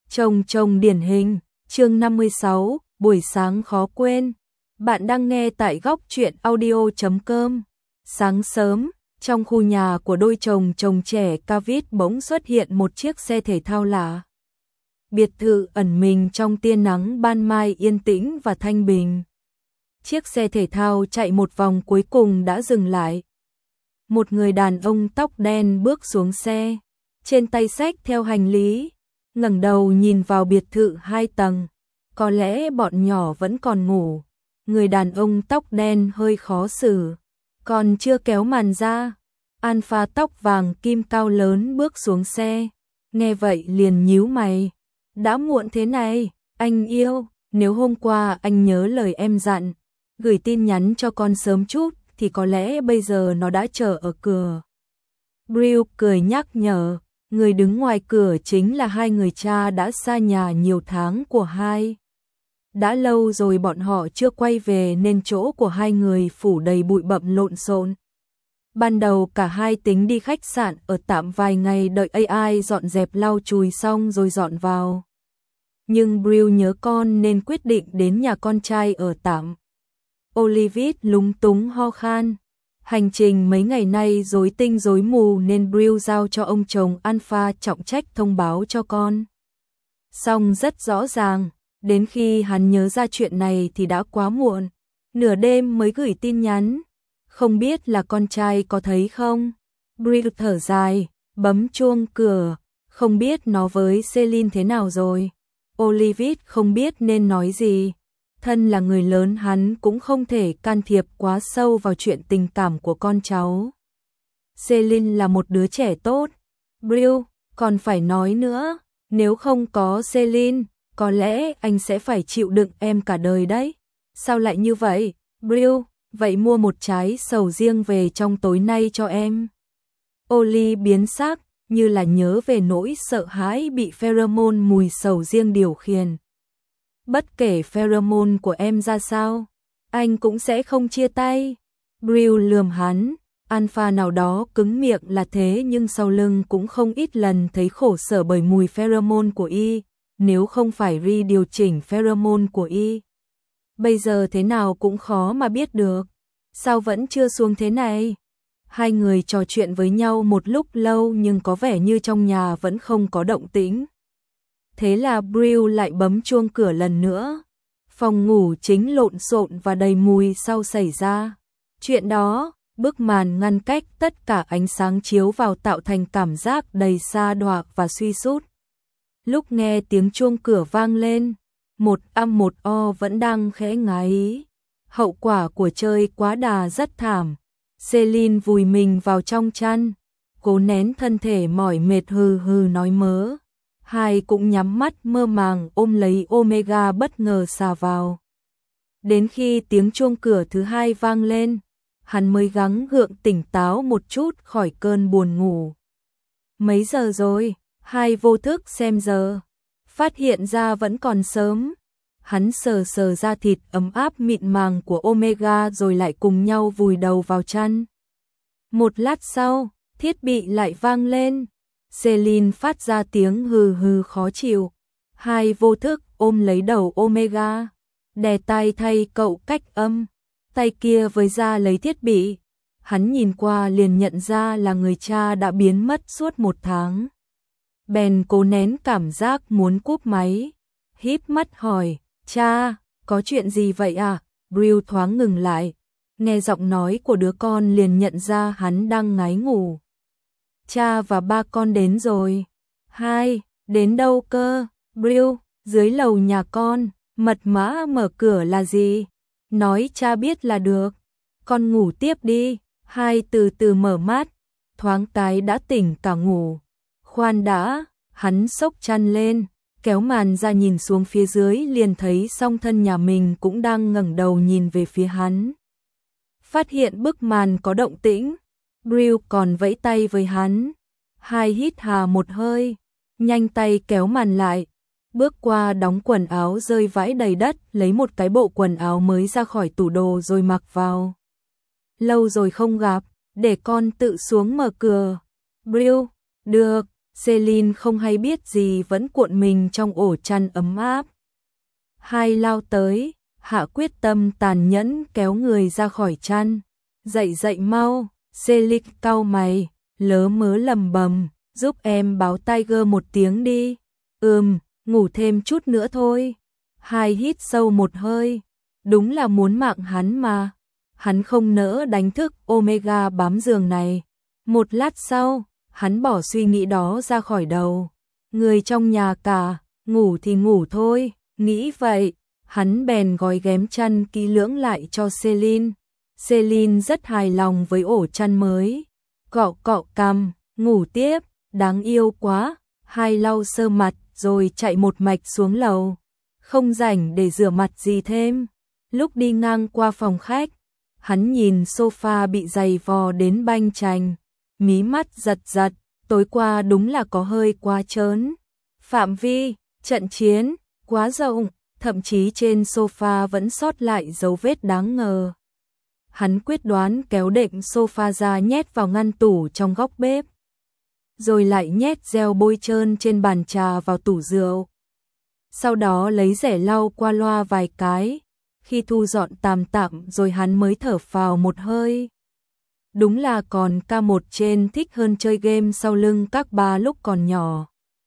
Chồng chồng điển hình, chương 56, buổi sáng khó quên. Bạn đang nghe tại góc truyện audio.com. Sáng sớm, trong khu nhà của đôi chồng chồng trẻ Cavitt bỗng xuất hiện một chiếc xe thể thao lạ. Biệt thự ẩn mình trong tia nắng ban mai yên tĩnh và thanh bình. Chiếc xe thể thao chạy một vòng cuối cùng đã dừng lại. Một người đàn ông tóc đen bước xuống xe, trên tay xách theo hành lý, ngẩng đầu nhìn vào biệt thự 2 tầng. Có lẽ bọn nhỏ vẫn còn ngủ. Người đàn ông tóc đen hơi khó xử, còn chưa kéo màn ra. Alpha tóc vàng kim cao lớn bước xuống xe, nghe vậy liền nhíu mày. Đã muộn thế này, anh yêu, nếu hôm qua anh nhớ lời em dặn, gửi tin nhắn cho con sớm chút, thì có lẽ bây giờ nó đã chờ ở cửa. Brill cười nhắc nhở, người đứng ngoài cửa chính là hai người cha đã xa nhà nhiều tháng của hai. Đã lâu rồi bọn họ chưa quay về nên chỗ của hai người phủ đầy bụi bặm lộn xộn. Ban đầu cả hai tính đi khách sạn ở tạm vài ngày đợi AI dọn dẹp lau chùi xong rồi dọn vào. Nhưng Brill nhớ con nên quyết định đến nhà con trai ở tạm. Olivia lúng túng ho khan. Hành trình mấy ngày nay rối tinh rối mù nên Brill giao cho ông chồng Alpha trọng trách thông báo cho con. Xong rất rõ ràng, đến khi hắn nhớ ra chuyện này thì đã quá muộn. Nửa đêm mới gửi tin nhắn. Không biết là con trai có thấy không? Brill thở dài, bấm chuông cửa. Không biết nó với Celine thế nào rồi. Olivia không biết nên nói gì. Thân là người lớn hắn cũng không thể can thiệp quá sâu vào chuyện tình cảm của con cháu. Celine là một đứa trẻ tốt. Brill, còn phải nói nữa, nếu không có Celine, có lẽ anh sẽ phải chịu đựng em cả đời đấy. Sao lại như vậy? Brill, vậy mua một trái sầu riêng về trong tối nay cho em. Oli biến sắc, như là nhớ về nỗi sợ hãi bị pheromone mùi sầu riêng điều khiển. Bất kể pheromone của em ra sao, anh cũng sẽ không chia tay. Brill lườm hắn, Alpha nào đó cứng miệng là thế nhưng sau lưng cũng không ít lần thấy khổ sở bởi mùi pheromone của y, nếu không phải điều chỉnh pheromone của y. Bây giờ thế nào cũng khó mà biết được, sao vẫn chưa xuống thế này. Hai người trò chuyện với nhau một lúc lâu nhưng có vẻ như trong nhà vẫn không có động tĩnh. Thế là Brill lại bấm chuông cửa lần nữa. Phòng ngủ chính lộn xộn và đầy mùi sau xảy ra chuyện đó, bức màn ngăn cách tất cả ánh sáng chiếu vào tạo thành cảm giác đầy sa đọa và suy sút. Lúc nghe tiếng chuông cửa vang lên, một âm một o vẫn đang khẽ ngái. Hậu quả của chơi quá đà rất thảm. Celine vùi mình vào trong chăn, cố nén thân thể mỏi mệt hừ hừ nói mớ. Hai cũng nhắm mắt mơ màng ôm lấy Omega bất ngờ xà vào. Đến khi tiếng chuông cửa thứ hai vang lên, hắn mới gắng gượng tỉnh táo một chút khỏi cơn buồn ngủ. Mấy giờ rồi? Hai vô thức xem giờ, phát hiện ra vẫn còn sớm. Hắn sờ sờ da thịt ấm áp mịn màng của Omega rồi lại cùng nhau vùi đầu vào chăn. Một lát sau, thiết bị lại vang lên. Celine phát ra tiếng hừ hừ khó chịu. Hai vô thức ôm lấy đầu Omega, đè tay thay cậu cách âm. Tay kia với ra lấy thiết bị. Hắn nhìn qua liền nhận ra là người cha đã biến mất suốt 1 tháng. Bèn cố nén cảm giác muốn cúp máy, híp mắt hỏi, cha, có chuyện gì vậy à? Brill thoáng ngừng lại, nghe giọng nói của đứa con liền nhận ra hắn đang ngáy ngủ. Cha và ba con đến rồi. Hai, đến đâu cơ? Brill, dưới lầu nhà con, mật mã mở cửa là gì? Nói cha biết là được. Con ngủ tiếp đi. Hai từ từ mở mắt, thoáng cái đã tỉnh cả ngủ. Khoan đã, hắn xốc chăn lên, kéo màn ra nhìn xuống phía dưới liền thấy song thân nhà mình cũng đang ngẩng đầu nhìn về phía hắn. Phát hiện bức màn có động tĩnh, Brill còn vẫy tay với hắn. Hai hít hà một hơi, nhanh tay kéo màn lại, bước qua đóng quần áo rơi vãi đầy đất, lấy một cái bộ quần áo mới ra khỏi tủ đồ rồi mặc vào. Lâu rồi không gặp, để con tự xuống mở cửa. Brill, được. Celine không hay biết gì vẫn cuộn mình trong ổ chăn ấm áp. Hai lao tới, hạ quyết tâm tàn nhẫn kéo người ra khỏi chăn. Dậy dậy mau, Celine cau mày, lớ mớ lầm bầm, giúp em báo Tiger một tiếng đi. Ngủ thêm chút nữa thôi. Hai hít sâu một hơi, đúng là muốn mạng hắn mà. Hắn không nỡ đánh thức Omega bám giường này. Một lát sau, hắn bỏ suy nghĩ đó ra khỏi đầu. Người trong nhà cả, ngủ thì ngủ thôi, nghĩ vậy, hắn bèn gói ghém chăn kỹ lưỡng lại cho Celine. Celine rất hài lòng với ổ chăn mới. Cọ cọ cằm, ngủ tiếp, đáng yêu quá. Hai lau sơ mặt rồi chạy một mạch xuống lầu. Không rảnh để rửa mặt gì thêm. Lúc đi ngang qua phòng khách, hắn nhìn sofa bị giày vò đến banh chành, mí mắt giật giật, tối qua đúng là có hơi quá trớn. Phạm vi, trận chiến, quá rộng, thậm chí trên sofa vẫn sót lại dấu vết đáng ngờ. Hắn quyết đoán kéo đệm sofa ra nhét vào ngăn tủ trong góc bếp, rồi lại nhét gel bôi trơn trên bàn trà vào tủ rượu. Sau đó lấy rẻ lau qua loa vài cái, khi thu dọn tạm rồi hắn mới thở phào một hơi. Đúng là còn K1 trên thích hơn chơi game sau lưng các ba lúc còn nhỏ.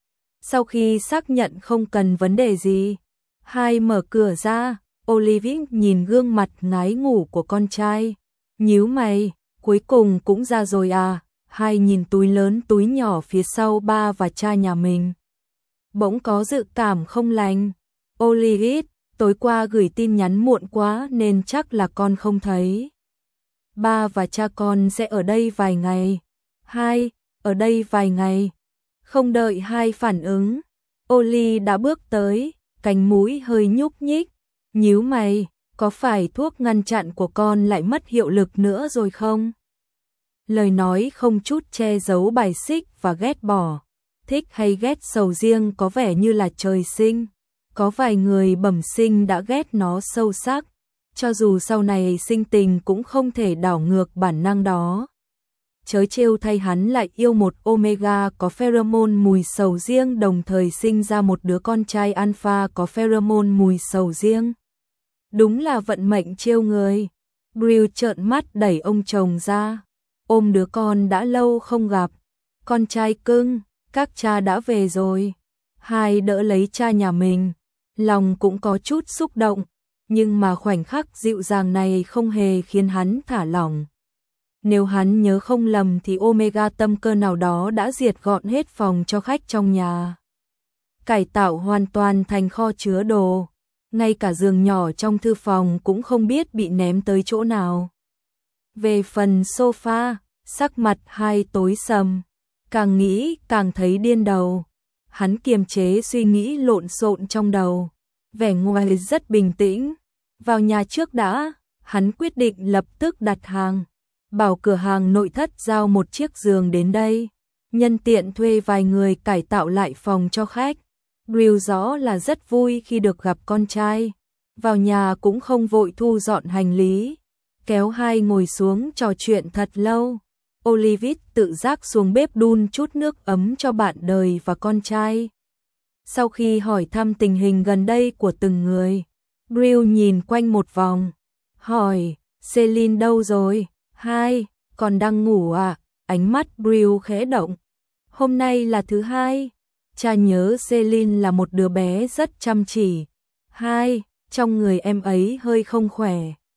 Sau khi xác nhận không cần vấn đề gì, hai mở cửa ra, Olivia nhìn gương mặt ngái ngủ của con trai, nhíu mày, cuối cùng cũng ra rồi à. Hai nhìn túi lớn túi nhỏ phía sau ba và cha nhà mình, bỗng có dự cảm không lành. Olivia, tối qua gửi tin nhắn muộn quá nên chắc là con không thấy. Ba và cha con sẽ ở đây vài ngày. Hai, ở đây vài ngày. Không đợi hai phản ứng, Oli đã bước tới, cánh mũi hơi nhúc nhích, nhíu mày, có phải thuốc ngăn chặn của con lại mất hiệu lực nữa rồi không? Lời nói không chút che giấu bài xích và ghét bỏ. Thích hay ghét sầu riêng có vẻ như là trời sinh. Có vài người bẩm sinh đã ghét nó sâu sắc, cho dù sau này sinh tình cũng không thể đảo ngược bản năng đó. Chớ trêu thay hắn lại yêu một Omega có pheromone mùi sầu riêng, đồng thời sinh ra một đứa con trai alpha có pheromone mùi sầu riêng. Đúng là vận mệnh trêu người. Brill trợn mắt đẩy ông chồng ra, ôm đứa con đã lâu không gặp. Con trai cưng, các cha đã về rồi. Hai đỡ lấy cha nhà mình, lòng cũng có chút xúc động, nhưng mà khoảnh khắc dịu dàng này không hề khiến hắn thả lỏng. Nếu hắn nhớ không lầm thì Omega tâm cơ nào đó đã diệt gọn hết phòng cho khách trong nhà, cải tạo hoàn toàn thành kho chứa đồ, ngay cả giường nhỏ trong thư phòng cũng không biết bị ném tới chỗ nào. Về phần sofa, sắc mặt hai tối sầm, càng nghĩ càng thấy điên đầu. Hắn kiềm chế suy nghĩ lộn xộn trong đầu, vẻ ngoài rất bình tĩnh. Vào nhà trước đã, hắn quyết định lập tức đặt hàng, bảo cửa hàng nội thất giao một chiếc giường đến đây, nhân tiện thuê vài người cải tạo lại phòng cho khách. Brill rõ là rất vui khi được gặp con trai, vào nhà cũng không vội thu dọn hành lý, kéo hai ngồi xuống trò chuyện thật lâu. Olivia tự giác xuống bếp đun chút nước ấm cho bạn đời và con trai. Sau khi hỏi thăm tình hình gần đây của từng người, Brill nhìn quanh một vòng, hỏi, Celine đâu rồi? Hai, còn đang ngủ à? Ánh mắt Brill khẽ động. Hôm nay là thứ hai, cha nhớ Celine là một đứa bé rất chăm chỉ. Hai, trong người em ấy hơi không khỏe.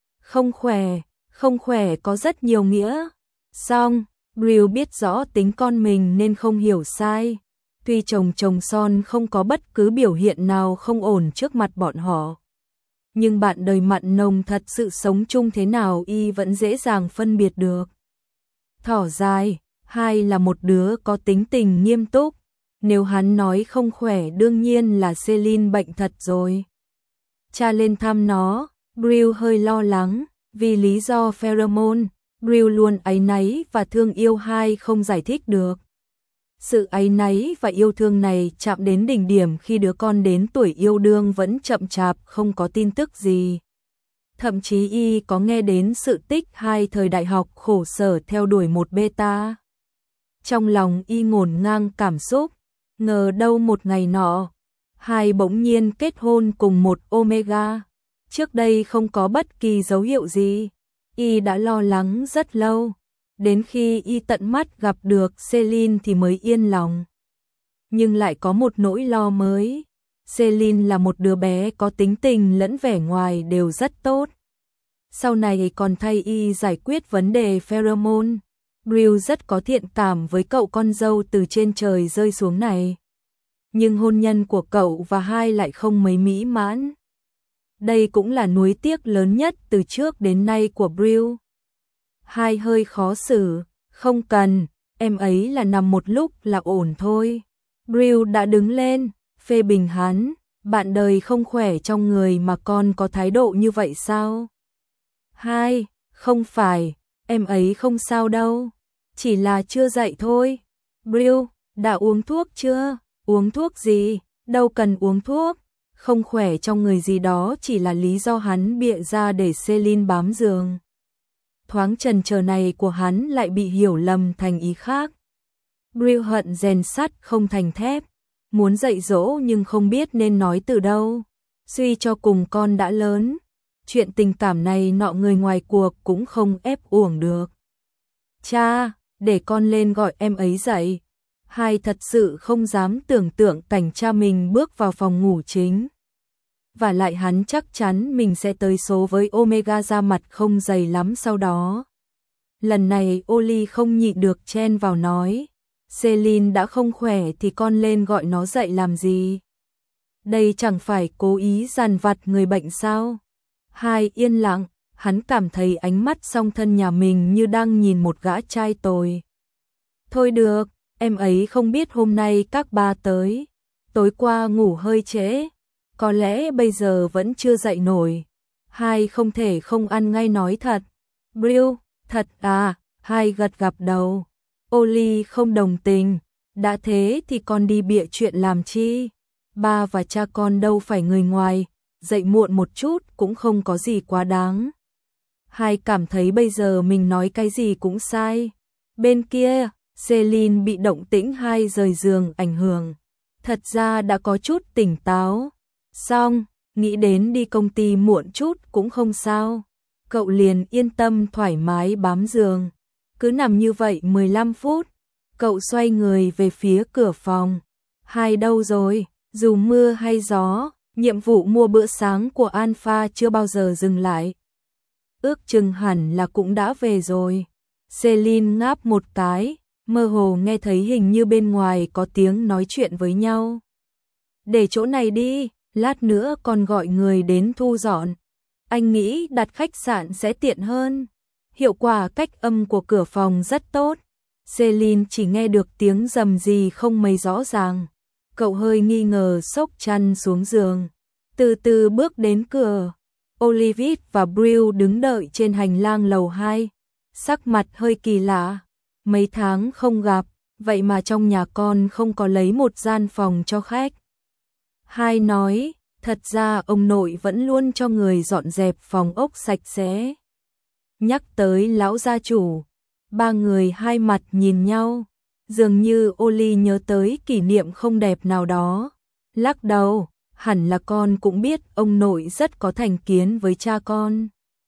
Không khỏe có rất nhiều nghĩa. Xong, Brill biết rõ tính con mình nên không hiểu sai. Tuy chồng son không có bất cứ biểu hiện nào không ổn trước mặt bọn họ, nhưng bạn đời mặn nồng thật sự sống chung thế nào y vẫn dễ dàng phân biệt được. Thỏ dài, hai là một đứa có tính tình nghiêm túc. Nếu hắn nói không khỏe đương nhiên là Celine bệnh thật rồi. Cha lên thăm nó, Brill hơi lo lắng, vì lý do pheromone. Brill luôn áy náy và thương yêu hai không giải thích được. Sự áy náy và yêu thương này chạm đến đỉnh điểm khi đứa con đến tuổi yêu đương vẫn chậm chạp không có tin tức gì. Thậm chí y có nghe đến sự tích hai thời đại học khổ sở theo đuổi một beta. Trong lòng y ngổn ngang cảm xúc, ngờ đâu một ngày nọ, hai bỗng nhiên kết hôn cùng một Omega. Trước đây không có bất kỳ dấu hiệu gì, y đã lo lắng rất lâu, đến khi y tận mắt gặp được Celine thì mới yên lòng. Nhưng lại có một nỗi lo mới. Celine là một đứa bé có tính tình lẫn vẻ ngoài đều rất tốt. Sau này còn thay y giải quyết vấn đề pheromone. Brill rất có thiện cảm với cậu con dâu từ trên trời rơi xuống này. Nhưng hôn nhân của cậu và hai lại không mấy mỹ mãn. Đây cũng là nuối tiếc lớn nhất từ trước đến nay của Brill. Hai hơi khó xử, không cần, em ấy là nằm một lúc là ổn thôi. Brill đã đứng lên, phê bình hắn, bạn đời không khỏe trong người mà con có thái độ như vậy sao? Hai, không phải, em ấy không sao đâu, chỉ là chưa dậy thôi. Brill, đã uống thuốc chưa? Uống thuốc gì? Đâu cần uống thuốc. Không khỏe trong người gì đó chỉ là lý do hắn bịa ra để Celine bám giường. Thoáng chần chờ này của hắn lại bị hiểu lầm thành ý khác. Brill hận rèn sắt không thành thép, muốn dạy dỗ nhưng không biết nên nói từ đâu. Suy cho cùng con đã lớn, chuyện tình cảm này nọ người ngoài cuộc cũng không ép uổng được. Cha, để con lên gọi em ấy dậy. Hai thật sự không dám tưởng tượng cảnh cha mình bước vào phòng ngủ chính. Và lại hắn chắc chắn mình sẽ tới số với Omega ra mặt không dày lắm sau đó. Lần này Oli không nhịn được chen vào nói, Celine đã không khỏe thì con lên gọi nó dậy làm gì? Đây chẳng phải cố ý dằn vặt người bệnh sao? Hai yên lặng, hắn cảm thấy ánh mắt song thân nhà mình như đang nhìn một gã trai tồi. Thôi được, em ấy không biết hôm nay các ba tới. Tối qua ngủ hơi trễ, có lẽ bây giờ vẫn chưa dậy nổi. Hai không thể không ăn ngay nói thật. Brill, thật à? Hai gật gật đầu. Oli không đồng tình. Đã thế thì con đi bịa chuyện làm chi? Ba và cha con đâu phải người ngoài, dậy muộn một chút cũng không có gì quá đáng. Hai cảm thấy bây giờ mình nói cái gì cũng sai. Bên kia, Celine bị động tĩnh hai rời giường ảnh hưởng. Thật ra đã có chút tỉnh táo. Xong, nghĩ đến đi công ty muộn chút cũng không sao. Cậu liền yên tâm thoải mái bám giường. Cứ nằm như vậy 15 phút. Cậu xoay người về phía cửa phòng. Hai đâu rồi? Dù mưa hay gió, nhiệm vụ mua bữa sáng của Alpha chưa bao giờ dừng lại. Ước chừng hẳn là cũng đã về rồi. Celine ngáp một cái, mơ hồ nghe thấy hình như bên ngoài có tiếng nói chuyện với nhau. Để chỗ này đi, lát nữa còn gọi người đến thu dọn. Anh nghĩ đặt khách sạn sẽ tiện hơn. Hiệu quả cách âm của cửa phòng rất tốt. Celine chỉ nghe được tiếng rầm rì không mấy rõ ràng. Cậu hơi nghi ngờ xốc chăn xuống giường. Từ từ bước đến cửa. Olivia và Brill đứng đợi trên hành lang lầu 2. Sắc mặt hơi kỳ lạ. Mấy tháng không gặp, vậy mà trong nhà con không có lấy một gian phòng cho khách. Hai nói, thật ra ông nội vẫn luôn cho người dọn dẹp phòng ốc sạch sẽ. Nhắc tới lão gia chủ, ba người hai mặt nhìn nhau, dường như Oli nhớ tới kỷ niệm không đẹp nào đó. Lắc đầu, hẳn là con cũng biết ông nội rất có thành kiến với cha con.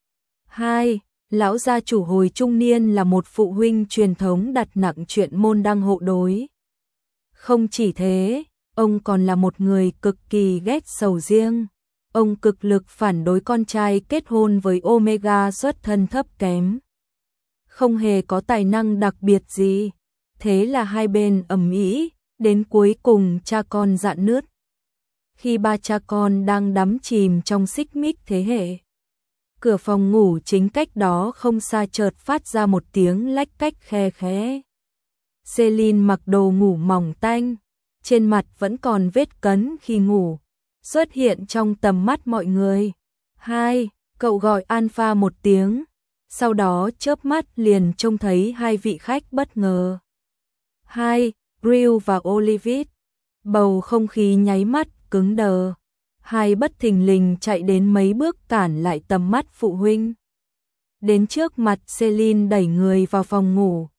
Hai, lão gia chủ hồi trung niên là một phụ huynh truyền thống đặt nặng chuyện môn đăng hộ đối. Không chỉ thế, ông còn là một người cực kỳ ghét sầu riêng. Ông cực lực phản đối con trai kết hôn với Omega xuất thân thấp kém. Không hề có tài năng đặc biệt gì. Thế là hai bên ầm ĩ, đến cuối cùng cha con rạn nứt. Khi ba cha con đang đắm chìm trong xích mích thế hệ, cửa phòng ngủ chính cách đó không xa chợt phát ra một tiếng lách cách khe khẽ. Celine mặc đồ ngủ mỏng tanh, trên mặt vẫn còn vết cấn khi ngủ, xuất hiện trong tầm mắt mọi người. Hai, cậu gọi Alpha một tiếng, sau đó chớp mắt liền trông thấy hai vị khách bất ngờ. Hai, Brill và Olivia. Bầu không khí nháy mắt cứng đờ. Hai bất thình lình chạy đến mấy bước cản lại tầm mắt phụ huynh. Đến trước mặt Celine đẩy người vào phòng ngủ.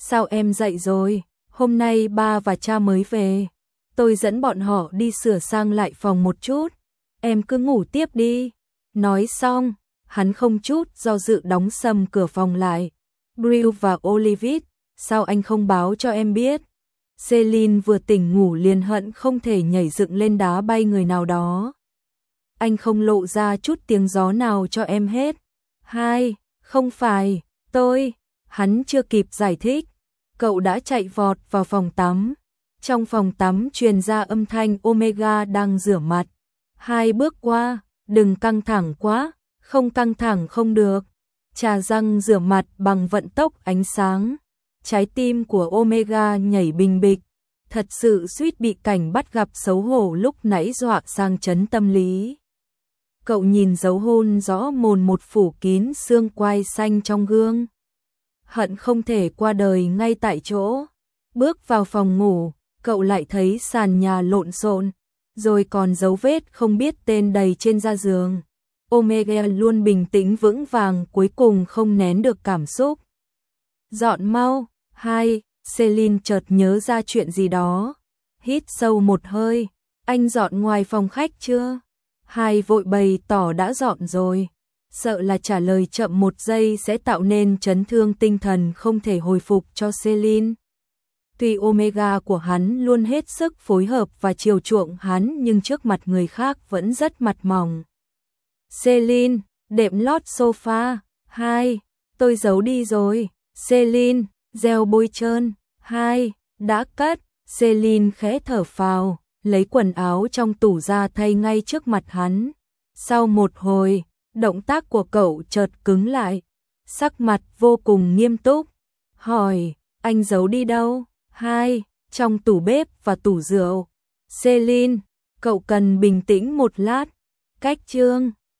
Sao em dậy rồi? Hôm nay ba và cha mới về. Tôi dẫn bọn họ đi sửa sang lại phòng một chút. Em cứ ngủ tiếp đi. Nói xong, hắn không chút do dự đóng sầm cửa phòng lại. Brill và Olivia, sao anh không báo cho em biết? Celine vừa tỉnh ngủ liền hận không thể nhảy dựng lên đá bay người nào đó. Anh không lộ ra chút tiếng gió nào cho em hết. Hai, không phải, tôi. Hắn chưa kịp giải thích, cậu đã chạy vọt vào phòng tắm. Trong phòng tắm truyền ra âm thanh Omega đang rửa mặt. 2 bước qua, đừng căng thẳng quá, không căng thẳng không được. Trà răng rửa mặt bằng vận tốc ánh sáng. Trái tim của Omega nhảy bình bịch, thật sự suýt bị cảnh bắt gặp xấu hổ lúc nãy dọa sang chấn tâm lý. Cậu nhìn dấu hôn rõ mồn một phủ kín xương quai xanh trong gương. Hận không thể qua đời ngay tại chỗ. Bước vào phòng ngủ, cậu lại thấy sàn nhà lộn xộn, rồi còn dấu vết không biết tên đầy trên da giường. Omega luôn bình tĩnh vững vàng cuối cùng không nén được cảm xúc. Dọn mau. Hai, Celine chợt nhớ ra chuyện gì đó. Hít sâu một hơi, anh dọn ngoài phòng khách chưa? Hai vội bày tỏ đã dọn rồi. Sợ là trả lời chậm một giây sẽ tạo nên chấn thương tinh thần không thể hồi phục cho Celine. Tuy Omega của hắn luôn hết sức phối hợp và chiều chuộng hắn nhưng trước mặt người khác vẫn rất mặt mỏng. Celine, đệm lót sofa. Hai, tôi giấu đi rồi. Celine, gel bôi trơn. Hai, đã cất. Celine khẽ thở phào, lấy quần áo trong tủ ra thay ngay trước mặt hắn. Sau một hồi, động tác của cậu chợt cứng lại, sắc mặt vô cùng nghiêm túc. Hỏi, anh giấu đi đâu? Hai, trong tủ bếp và tủ rượu. Celine, cậu cần bình tĩnh một lát. Cách chương